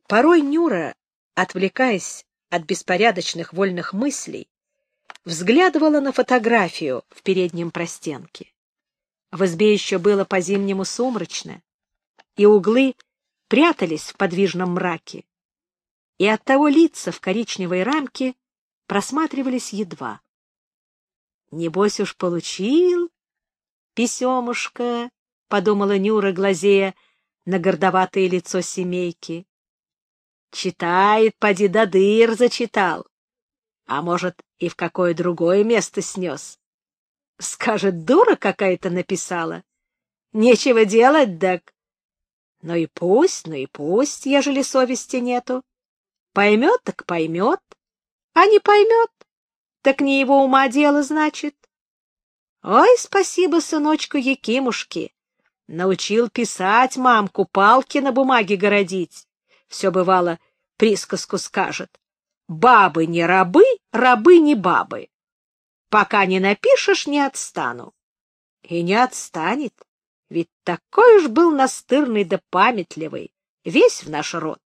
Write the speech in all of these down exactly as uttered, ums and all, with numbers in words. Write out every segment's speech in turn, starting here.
Порой Нюра, отвлекаясь от беспорядочных вольных мыслей, взглядывала на фотографию в переднем простенке. В избе еще было по-зимнему сумрачно, и углы прятались в подвижном мраке, и оттого лица в коричневой рамке просматривались едва. «Небось уж получил, писемушка», — подумала Нюра, глазея на гордоватое лицо семейки. «Читает, поди до дыр зачитал, а может, и в какое другое место снес. Скажет, дура какая-то написала. Нечего делать, так. Ну и пусть, ну и пусть, ежели совести нету. Поймет, так поймет, а не поймет, так не его ума дело, значит. Ой, спасибо сыночку Якимушке. Научил писать мамку, палки на бумаге городить. Все бывало, присказку скажет. Бабы не рабы, рабы не бабы. Пока не напишешь, не отстану. И не отстанет, ведь такой уж был настырный да памятливый, весь в наш род.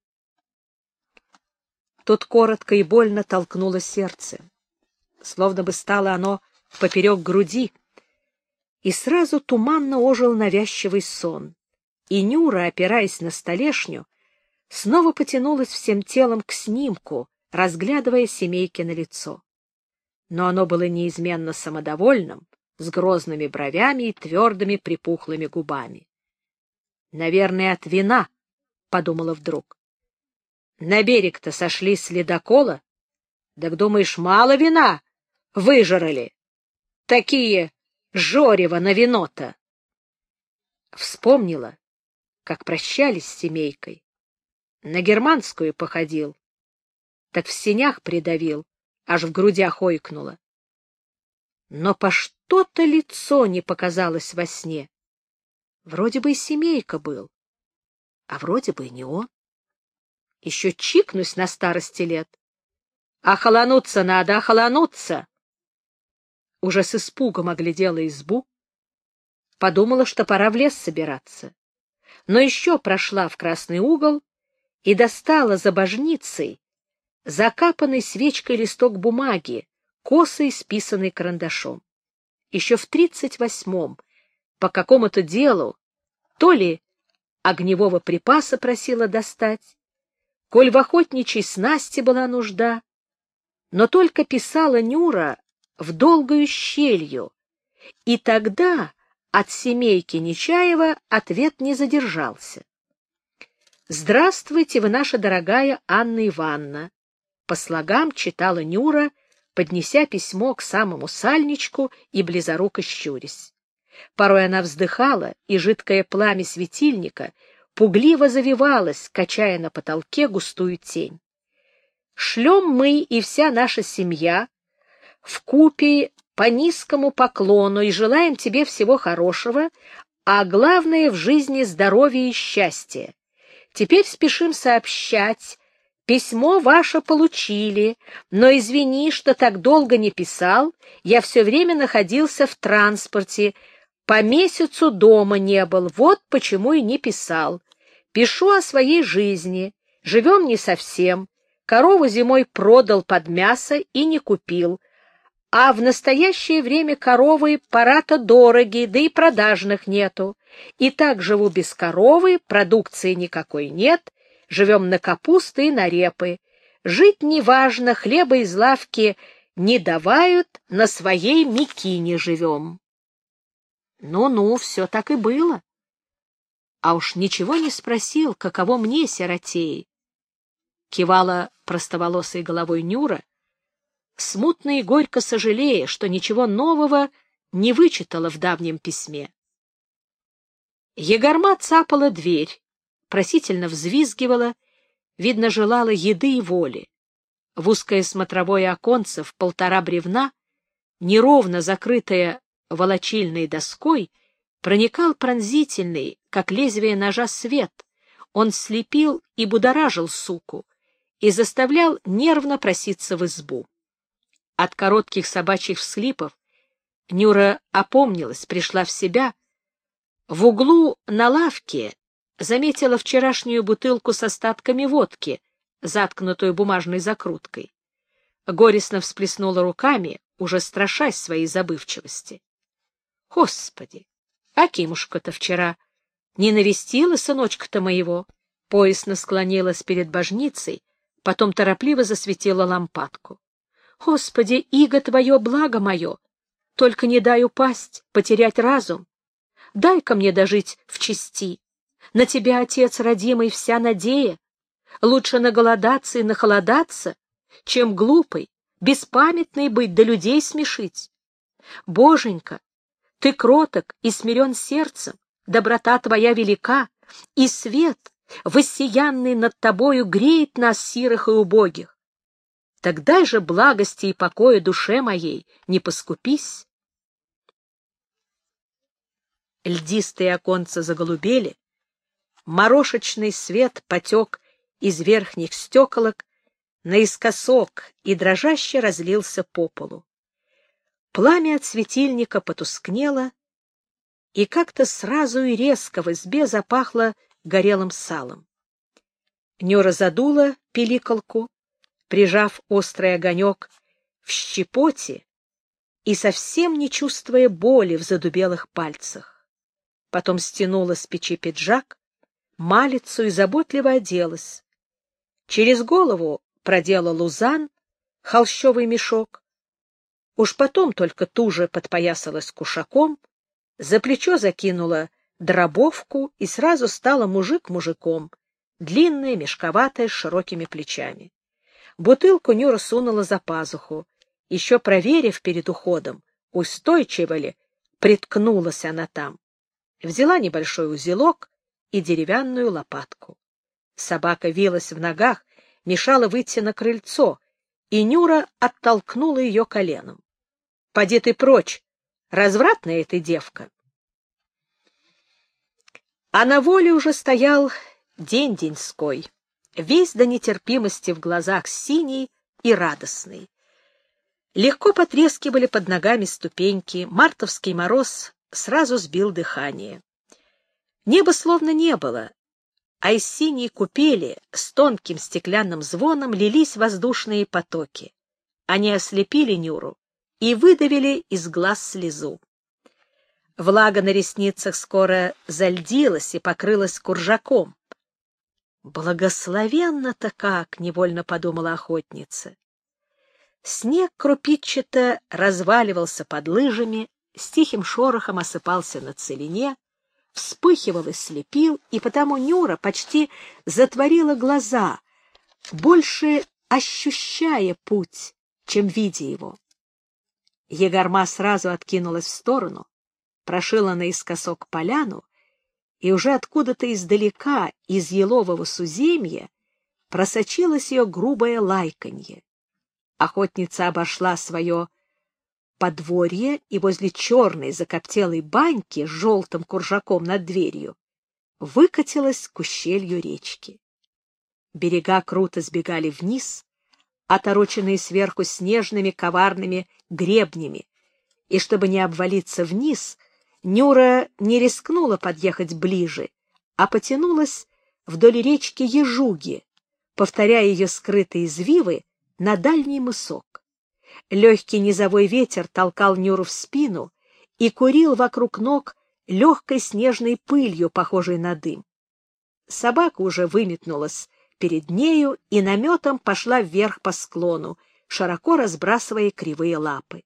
Тут коротко и больно толкнуло сердце, словно бы стало оно поперек груди, и сразу туманно ожил навязчивый сон, и Нюра, опираясь на столешню, снова потянулась всем телом к снимку, разглядывая Семейкино лицо. Но оно было неизменно самодовольным, с грозными бровями и твердыми припухлыми губами. «Наверное, от вина», — подумала вдруг. «На берег-то сошли с ледокола? Так, думаешь, мало вина выжрали? Такие жорево на вино-то!» Вспомнила, как прощались с семейкой. На германскую походил, так в сенях придавил, аж в грудях ойкнуло. Но по что-то лицо не показалось во сне. Вроде бы и семейка был, а вроде бы и не он. Еще чикнусь на старости лет. Охолонуться надо, охолонуться. Уже с испугом оглядела избу, подумала, что пора в лес собираться. Но еще прошла в красный угол и достала за божницей закапанный свечкой листок бумаги, косо исписанный карандашом. Еще в тридцать восьмом по какому-то делу то ли огневого припаса просила достать, коль в охотничьей снасти была нужда, но только писала Нюра в долгую щелью, и тогда от семейки Нечаева ответ не задержался. «Здравствуйте, вы наша дорогая Анна Ивановна», по слогам читала Нюра, поднеся письмо к самому сальничку и близоруко щурясь. Порой она вздыхала, и жидкое пламя светильника пугливо завивалось, качая на потолке густую тень. «Шлем мы и вся наша семья вкупе по низкому поклону и желаем тебе всего хорошего, а главное в жизни здоровья и счастья. Теперь спешим сообщать, письмо ваше получили, но извини, что так долго не писал, я все время находился в транспорте, по месяцу дома не был, вот почему и не писал. Пишу о своей жизни, живем не совсем, корову зимой продал под мясо и не купил, а в настоящее время коровы пора-то дороги, да и продажных нету. И так живу без коровы, продукции никакой нет, живем на капусты и на репы. Жить неважно, хлеба из лавки не давают, на своей мекине живем. Ну-ну, все так и было. А уж ничего не спросил, каково мне, сиротеи. Кивала простоволосой головой Нюра, смутно и горько сожалея, что ничего нового не вычитала в давнем письме. Егорма цапала дверь, просительно взвизгивала, видно, желала еды и воли. В узкое смотровое оконце в полтора бревна, неровно закрытое волочильной доской, проникал пронзительный, как лезвие ножа, свет. Он слепил и будоражил суку и заставлял нервно проситься в избу. От коротких собачьих всхлипов Нюра опомнилась, пришла в себя. В углу на лавке заметила вчерашнюю бутылку с остатками водки, заткнутую бумажной закруткой. Горестно всплеснула руками, уже страшась своей забывчивости. Господи, Акимушка-то вчера не навестила сыночка-то моего. Поясно склонилась перед божницей, потом торопливо засветила лампадку. Господи, иго твое, благо мое, только не дай упасть, потерять разум. Дай-ка мне дожить в чести. На тебя, отец родимый, вся надея. Лучше наголодаться и нахолодаться, чем глупый, беспамятный быть да людей смешить. Боженька, ты кроток и смирен сердцем, доброта твоя велика, и свет, воссиянный над тобою, греет нас, сирых и убогих. Так дай же благости и покоя душе моей, не поскупись. Льдистые оконца заголубели, морошечный свет потек из верхних стеколок наискосок и дрожаще разлился по полу. Пламя от светильника потускнело, и как-то сразу и резко в избе запахло горелым салом. Нюра задула пиликалку, прижав острый огонек в щепоте и совсем не чувствуя боли в задубелых пальцах. Потом стянула с печи пиджак, малицу и заботливо оделась. Через голову продела лузан, холщовый мешок, уж потом только туже подпоясалась кушаком, за плечо закинула дробовку и сразу стала мужик мужиком, длинная, мешковатая, с широкими плечами. Бутылку Нюра сунула за пазуху, еще проверив перед уходом, устойчиво ли приткнулась она там. Взяла небольшой узелок и деревянную лопатку. Собака вилась в ногах, мешала выйти на крыльцо, и Нюра оттолкнула ее коленом. — Поди ты прочь, развратная ты девка. А на воле уже стоял день деньской, весь до нетерпимости в глазах синий и радостный. Легко потрескивали под ногами ступеньки, мартовский мороз сразу сбил дыхание. Неба словно не было, а из синей купели с тонким стеклянным звоном лились воздушные потоки. Они ослепили Нюру и выдавили из глаз слезу. Влага на ресницах скоро зальдилась и покрылась куржаком. «Благословенно-то как!» — невольно подумала охотница. Снег крупичато разваливался под лыжами, с тихим шорохом осыпался на целине, вспыхивал и слепил, и потому Нюра почти затворила глаза, больше ощущая путь, чем видя его. Егорма сразу откинулась в сторону, прошила наискосок поляну, и уже откуда-то издалека, из елового суземья, просочилось ее грубое лайканье. Охотница обошла свое подворье и возле черной закоптелой баньки с желтым куржаком над дверью выкатилась к ущелью речки. Берега круто сбегали вниз, отороченные сверху снежными коварными гребнями, и чтобы не обвалиться вниз, Нюра не рискнула подъехать ближе, а потянулась вдоль речки Ежуги, повторяя ее скрытые извивы на дальний мысок. Легкий низовой ветер толкал Нюру в спину и курил вокруг ног легкой снежной пылью, похожей на дым. Собака уже выметнулась перед нею и наметом пошла вверх по склону, широко разбрасывая кривые лапы.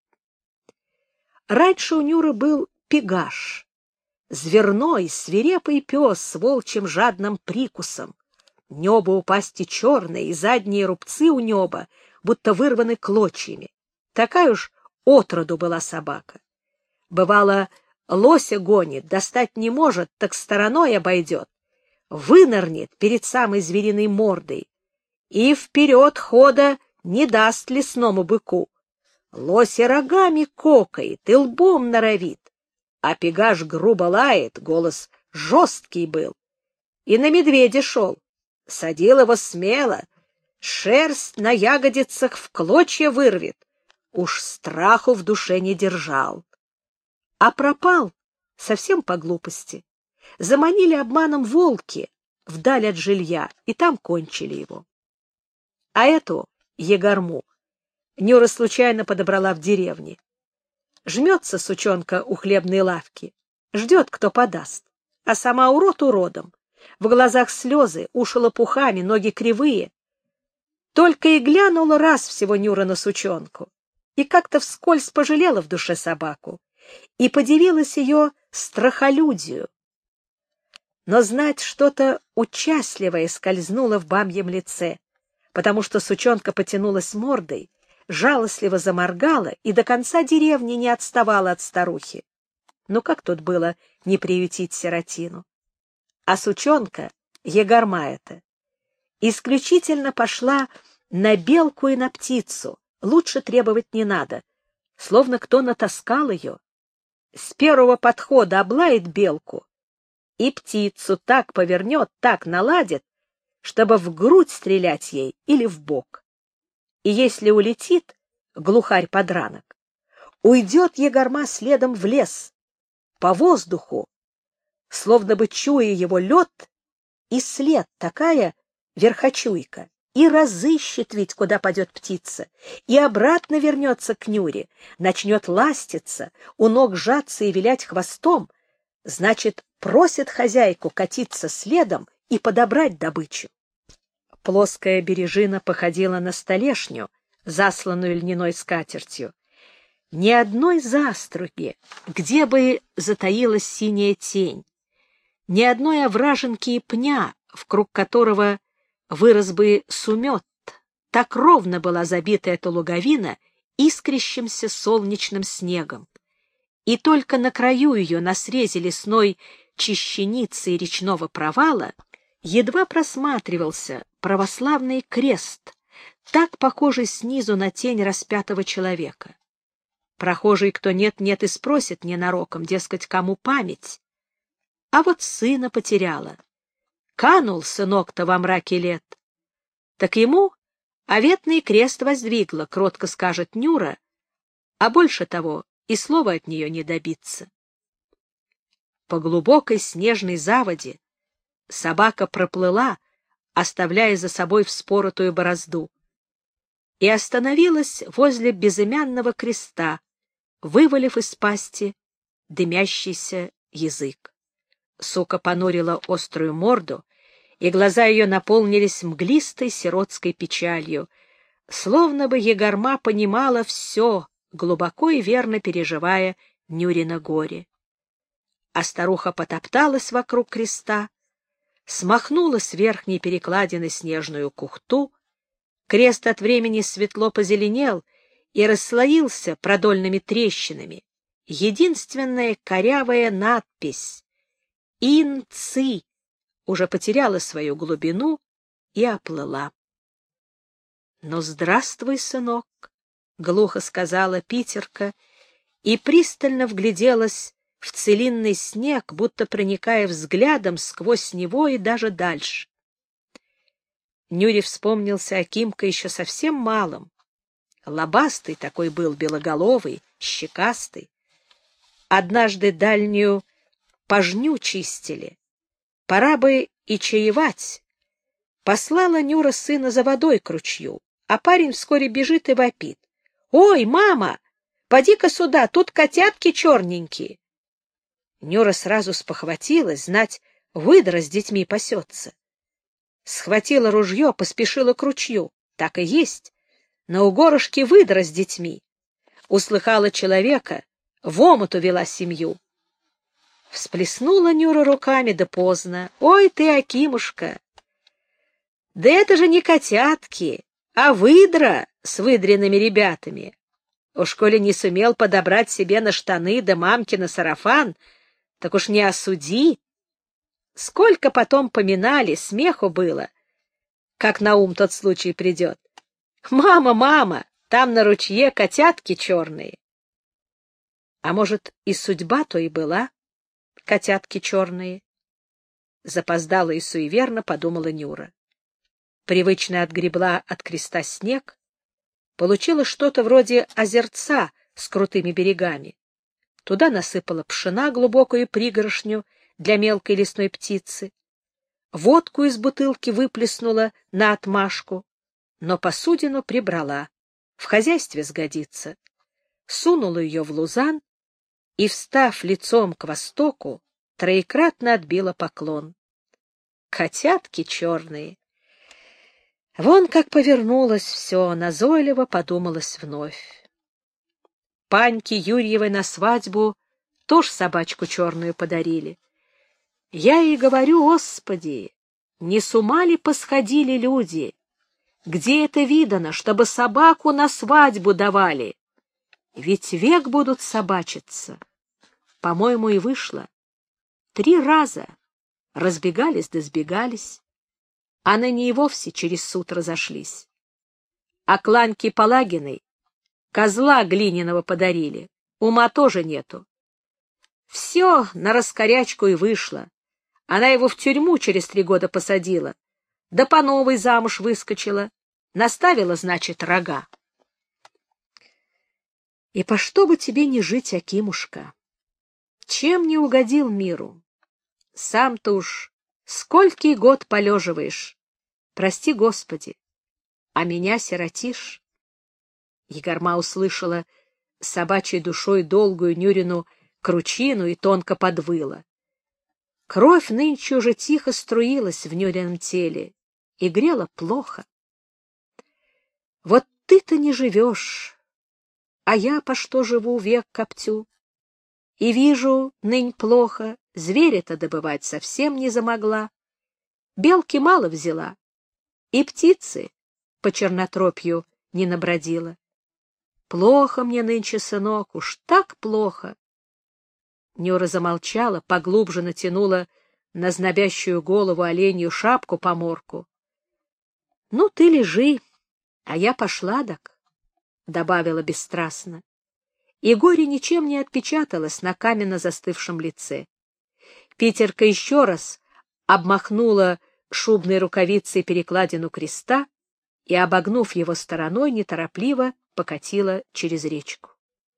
Раньше у Нюры был пегаш, зверной, свирепый пес с волчьим жадным прикусом. Небо у пасти черное, и задние рубцы у неба будто вырваны клочьями. Такая уж отроду была собака. Бывало, лося гонит, достать не может, так стороной обойдет, вынырнет перед самой звериной мордой и вперед хода не даст лесному быку. Лося рогами кокает и лбом норовит, а пегаш грубо лает, голос жесткий был. И на медведя шел, садил его смело, шерсть на ягодицах в клочья вырвет, уж страху в душе не держал. А пропал совсем по глупости. заманили обманом волки вдаль от жилья, и там кончили его. А эту егорму Нюра случайно подобрала в деревне. Жмется сучонка у хлебной лавки, ждет, кто подаст, а сама урод уродом. В глазах слезы, уши лопухами, ноги кривые. Только и глянула раз всего Нюра на сучонку, и как-то вскользь пожалела в душе собаку, и подивилась ее страхолюдию. Но знать что-то участливое скользнуло в бабьем лице, потому что сучонка потянулась мордой, жалостливо заморгала и до конца деревни не отставала от старухи. Ну как тут было не приютить сиротину? А сучонка, егорма эта, исключительно пошла на белку и на птицу, лучше требовать не надо, словно кто натаскал ее. С первого подхода облает белку и птицу так повернет, так наладит, чтобы в грудь стрелять ей или в бок. И если улетит глухарь-подранок, уйдет егорма следом в лес, по воздуху, словно бы чуя его лед и след, такая верхочуйка, и разыщет ведь, куда падет птица, и обратно вернется к Нюре, начнет ластиться, у ног жаться и вилять хвостом, значит, просит хозяйку катиться следом и подобрать добычу. Плоская бережина походила на столешню, засланную льняной скатертью. Ни одной заструги, где бы затаилась синяя тень, ни одной овражинки и пня, вкруг которого вырос бы сумет, так ровно была забита эта луговина искрящимся солнечным снегом. И только на краю ее, на срезе лесной чищеницы и речного провала, едва просматривался православный крест, так похожий снизу на тень распятого человека. Прохожий, кто нет-нет, и спросит ненароком, дескать, кому память. А вот сына потеряла. Канул сынок-то во мраке лет. Так ему оветный крест воздвигла, кротко скажет Нюра, а больше того и слова от нее не добиться. По глубокой снежной заводе собака проплыла, оставляя за собой вспоротую борозду, и остановилась возле безымянного креста, вывалив из пасти дымящийся язык. Сука понурила острую морду, и глаза ее наполнились мглистой сиротской печалью, словно бы егорма понимала все, глубоко и верно переживая Нюрино горе. А старуха потопталась вокруг креста, смахнула с верхней перекладины снежную кухту, крест от времени светло позеленел и расслоился продольными трещинами. Единственная корявая надпись «Ин-ци» уже потеряла свою глубину и оплыла. — Ну, здравствуй, сынок, — глухо сказала Питерка и пристально вгляделась в целинный снег, будто проникая взглядом сквозь него и даже дальше. Нюре вспомнился Акимка еще совсем малым. Лобастый такой был, белоголовый, щекастый. Однажды дальнюю пожню чистили. Пора бы и чаевать. Послала Нюра сына за водой к ручью, а парень вскоре бежит и вопит. — Ой, мама, поди-ка сюда, тут котятки черненькие. Нюра сразу спохватилась, знать, выдра с детьми пасется. Схватила ружье, поспешила к ручью. Так и есть. На угорышке выдра с детьми. Услыхала человека, в омут увела семью. Всплеснула Нюра руками, да поздно. Ой ты, Акимушка! Да это же не котятки, а выдра с выдренными ребятами. Уж коли не сумел подобрать себе на штаны да мамки на сарафан, так уж не осуди. Сколько потом поминали, смеху было, как на ум тот случай придет. Мама, мама, там на ручье котятки черные. А может, и судьба то и была, котятки черные? Запоздала и суеверно подумала Нюра. Привычно отгребла от креста снег, получила что-то вроде озерца с крутыми берегами. Туда насыпала пшена глубокую пригоршню, для мелкой лесной птицы. Водку из бутылки выплеснула на отмашку, но посудину прибрала. В хозяйстве сгодится. Сунула ее в лузан и, встав лицом к востоку, троекратно отбила поклон. Котятки черные! Вон как повернулось все, назойливо подумалось вновь. Паньке Юрьевой на свадьбу тоже собачку черную подарили. Я ей говорю: Господи, не с ума ли посходили люди? Где это видано, чтобы собаку на свадьбу давали? Ведь век будут собачиться. По-моему, и вышло. Три раза разбегались да сбегались, а ныне и вовсе через суд разошлись. А Кланьке Палагиной козла глиняного подарили, ума тоже нету. Все на раскорячку и вышло. Она его в тюрьму через три года посадила, да по новой замуж выскочила, наставила, значит, рога. И по что бы тебе не жить, Акимушка? Чем не угодил миру? Сам-то уж сколький год полеживаешь, прости Господи, а меня сиротишь. Егорма услышала собачьей душой долгую Нюрину кручину и тонко подвыла. Кровь нынче уже тихо струилась в Нюрином теле и грела плохо. Вот ты-то не живешь, а я по что живу, век коптю. И вижу, нынь плохо, зверя-то добывать совсем не замогла. Белки мало взяла, и птицы по чернотропью не набродила. Плохо мне нынче, сынок, уж так плохо. Нюра замолчала, поглубже натянула на знобящую голову оленью шапку-поморку. — Ну, ты лежи, а я пошла, дак, — добавила бесстрастно. И горе ничем не отпечаталось на каменно застывшем лице. Питерка еще раз обмахнула шубной рукавицей перекладину креста и, обогнув его стороной, неторопливо покатила через речку.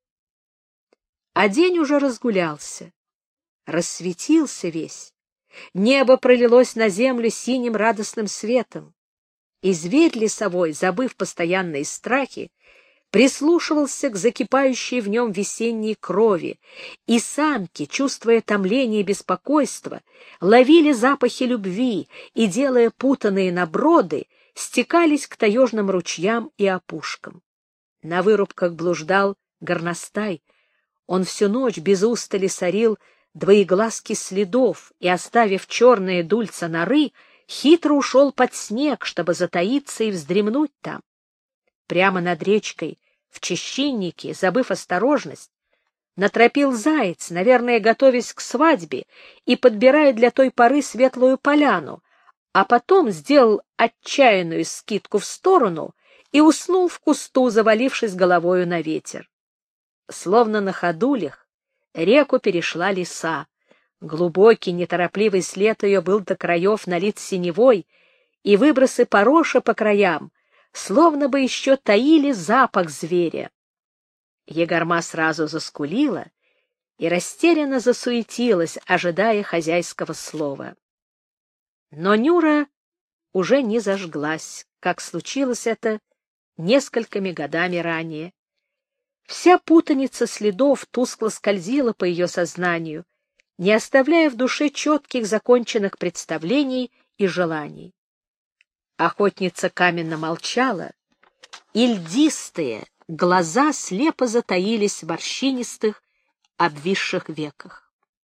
А день уже разгулялся, рассветился весь, небо пролилось на землю синим радостным светом, и зверь лесовой, забыв постоянные страхи, прислушивался к закипающей в нем весенней крови, и самки, чувствуя томление и беспокойство, ловили запахи любви и, делая путанные наброды, стекались к таежным ручьям и опушкам. На вырубках блуждал горностай. Он всю ночь без устали сорил двоеглазки следов и, оставив черные дульца норы, хитро ушел под снег, чтобы затаиться и вздремнуть там. Прямо над речкой, в чащиннике, забыв осторожность, натропил заяц, наверное, готовясь к свадьбе и подбирая для той поры светлую поляну, а потом сделал отчаянную скидку в сторону и уснул в кусту, завалившись головою на ветер. Словно на ходулях реку перешла лиса. Глубокий, неторопливый след ее был до краев налит синевой, и выбросы пороша по краям словно бы еще таили запах зверя. Егорма сразу заскулила и растерянно засуетилась, ожидая хозяйского слова. Но Нюра уже не зажглась, как случилось это несколькими годами ранее. Вся путаница следов тускло скользила по ее сознанию, не оставляя в душе четких законченных представлений и желаний. Охотница каменно молчала, и льдистые глаза слепо затаились в морщинистых, обвисших веках.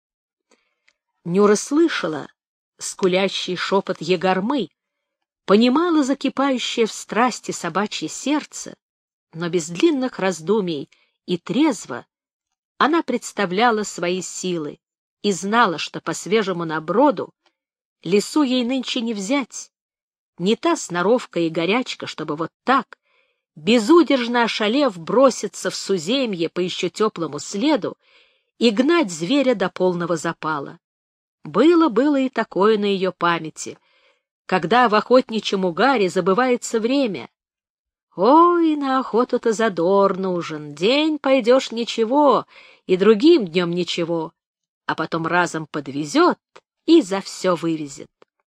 Нюра слышала скулящий шепот Егормы, понимала закипающее в страсти собачье сердце, но без длинных раздумий и трезво она представляла свои силы и знала, что по свежему наброду лесу ей нынче не взять. Не та сноровка и горячка, чтобы вот так, безудержно ошалев, броситься в суземье по еще теплому следу и гнать зверя до полного запала. Было, было и такое на ее памяти, когда в охотничьем угаре забывается время. Ой, на охоту-то задор нужен, день пойдешь ничего, и другим днем ничего, а потом разом подвезет и за все вывезет.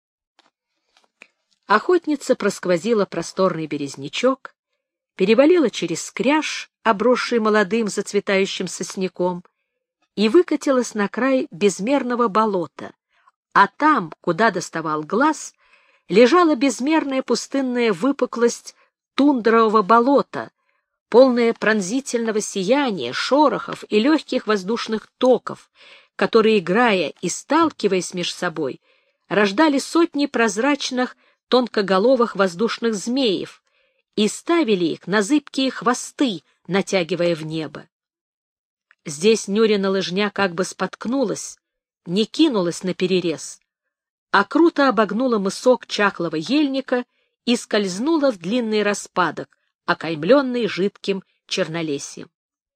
Охотница просквозила просторный березнячок, перевалила через скряж, обросший молодым зацветающим сосняком, и выкатилась на край безмерного болота, а там, куда доставал глаз, лежала безмерная пустынная выпуклость тундрового болота, полная пронзительного сияния, шорохов и легких воздушных токов, которые, играя и сталкиваясь меж собой, рождали сотни прозрачных тонкоголовых воздушных змеев и ставили их на зыбкие хвосты, натягивая в небо. Здесь Нюрина лыжня как бы споткнулась, не кинулась наперерез, а круто обогнула мысок чахлого ельника и скользнула в длинный распадок, окаймленный жидким чернолесьем.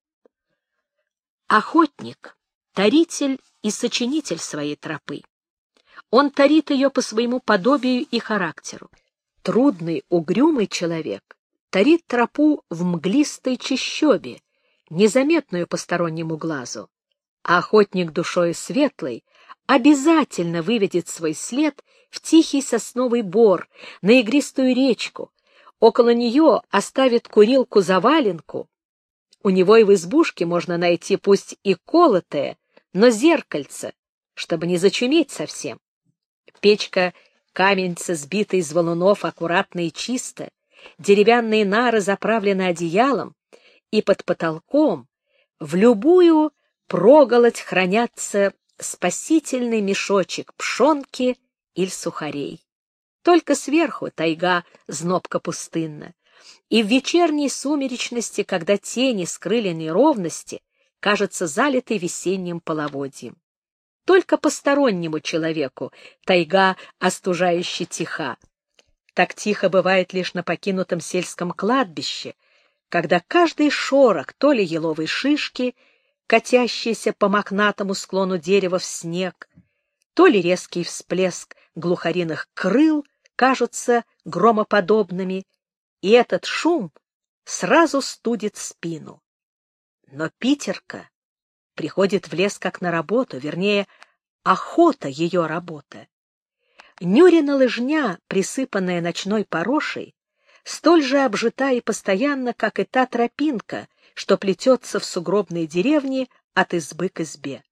Охотник — таритель и сочинитель своей тропы. Он тарит ее по своему подобию и характеру. Трудный, угрюмый человек тарит тропу в мглистой чащобе, незаметную постороннему глазу, а охотник душою светлый обязательно выведет свой след в тихий сосновый бор, на игристую речку, около нее оставит курилку-заваленку. У него и в избушке можно найти пусть и колотое, но зеркальце, чтобы не зачуметь совсем. Печка каменца, сбитая из валунов, аккуратно и чисто, деревянные нары заправлены одеялом, и под потолком в любую проголодь хранятся спасительный мешочек пшенки или сухарей. Только сверху тайга знобко пустынна, и в вечерней сумеречности, когда тени скрыли неровности, кажется залитой весенним половодьем. Только постороннему человеку тайга остужающе тиха. Так тихо бывает лишь на покинутом сельском кладбище, когда каждый шорох то ли еловой шишки, катящейся по мохнатому склону дерева в снег, то ли резкий всплеск глухариных крыл кажутся громоподобными, и этот шум сразу студит спину. Но питерка приходит в лес как на работу, вернее, охота — ее работа. Нюрина лыжня, присыпанная ночной порошей, столь же обжита и постоянна, как и та тропинка, что плетется в сугробной деревне от избы к избе.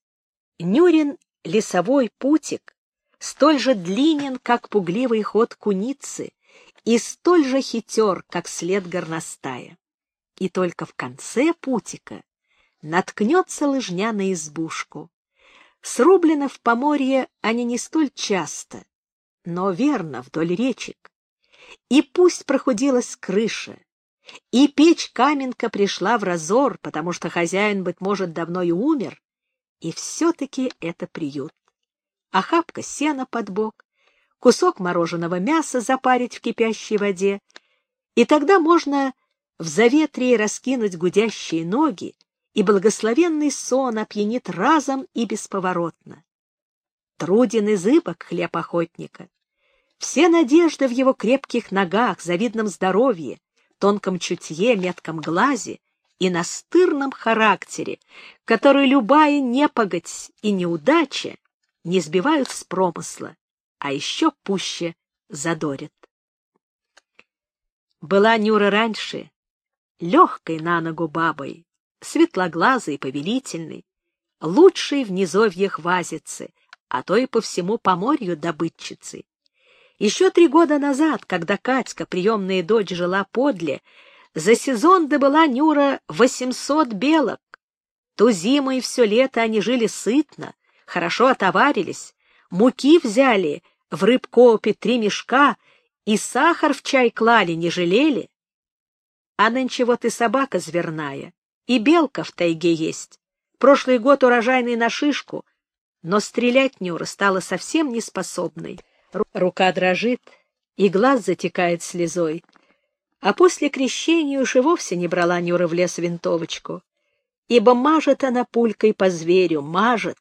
Нюрин лесовой путик столь же длинен, как пугливый ход куницы, и столь же хитер, как след горностая. И только в конце путика наткнется лыжня на избушку. Срублены в поморье они не столь часто, но верно вдоль речек. И пусть прохудилась крыша, и печь-каменка пришла в разор, потому что хозяин, быть может, давно и умер, и все-таки это приют. Охапка сена под бок, кусок мороженого мяса запарить в кипящей воде, и тогда можно в заветрии раскинуть гудящие ноги, и благословенный сон опьянит разом и бесповоротно. Труден и зыбок хлеб охотника. Все надежды в его крепких ногах, завидном здоровье, тонком чутье, метком глазе и настырном характере, который любая непогодь и неудача не сбивают с промысла, а еще пуще задорят. Была Нюра раньше легкой на ногу бабой, светлоглазой и повелительной, лучшей в низовьях вазицы, а то и по всему поморью добытчицы. Еще три года назад, когда Катька, приемная дочь, жила подле, за сезон добыла Нюра восемьсот белок. Ту зиму и все лето они жили сытно, хорошо отоварились, муки взяли в рыбкоопе три мешка и сахар в чай клали, не жалели. А нынче вот и собака зверная, и белка в тайге есть. Прошлый год урожайный на шишку, но стрелять Нюра стала совсем неспособной. Рука дрожит, и глаз затекает слезой. А после крещения уж и вовсе не брала Нюра в лес винтовочку, ибо мажет она пулькой по зверю, мажет.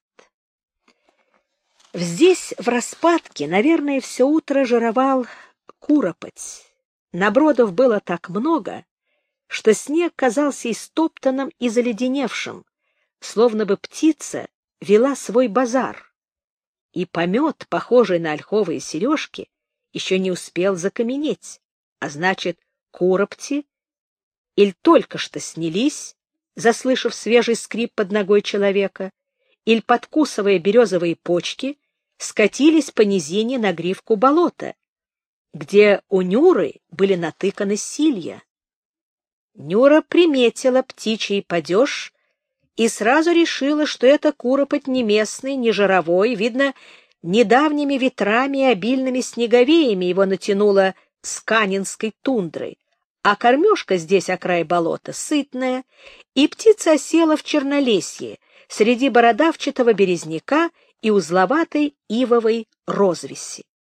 Здесь, в распадке, наверное, все утро жировал куропоть. Набродов было так много, что снег казался истоптанным и заледеневшим, словно бы птица вела свой базар, и помет, похожий на ольховые сережки, еще не успел закаменеть, а значит, куропти или только что снялись, заслышав свежий скрип под ногой человека, или, подкусывая березовые почки, скатились по низине на гривку болота, где у Нюры были натыканы силья. Нюра приметила птичий падеж и сразу решила, что это куропоть не местный, не жировой, видно, недавними ветрами и обильными снеговеями его натянуло с канинской тундрой, а кормежка здесь о край болота сытная, и птица осела в чернолесье среди бородавчатого березняка и узловатой ивовой розвеси.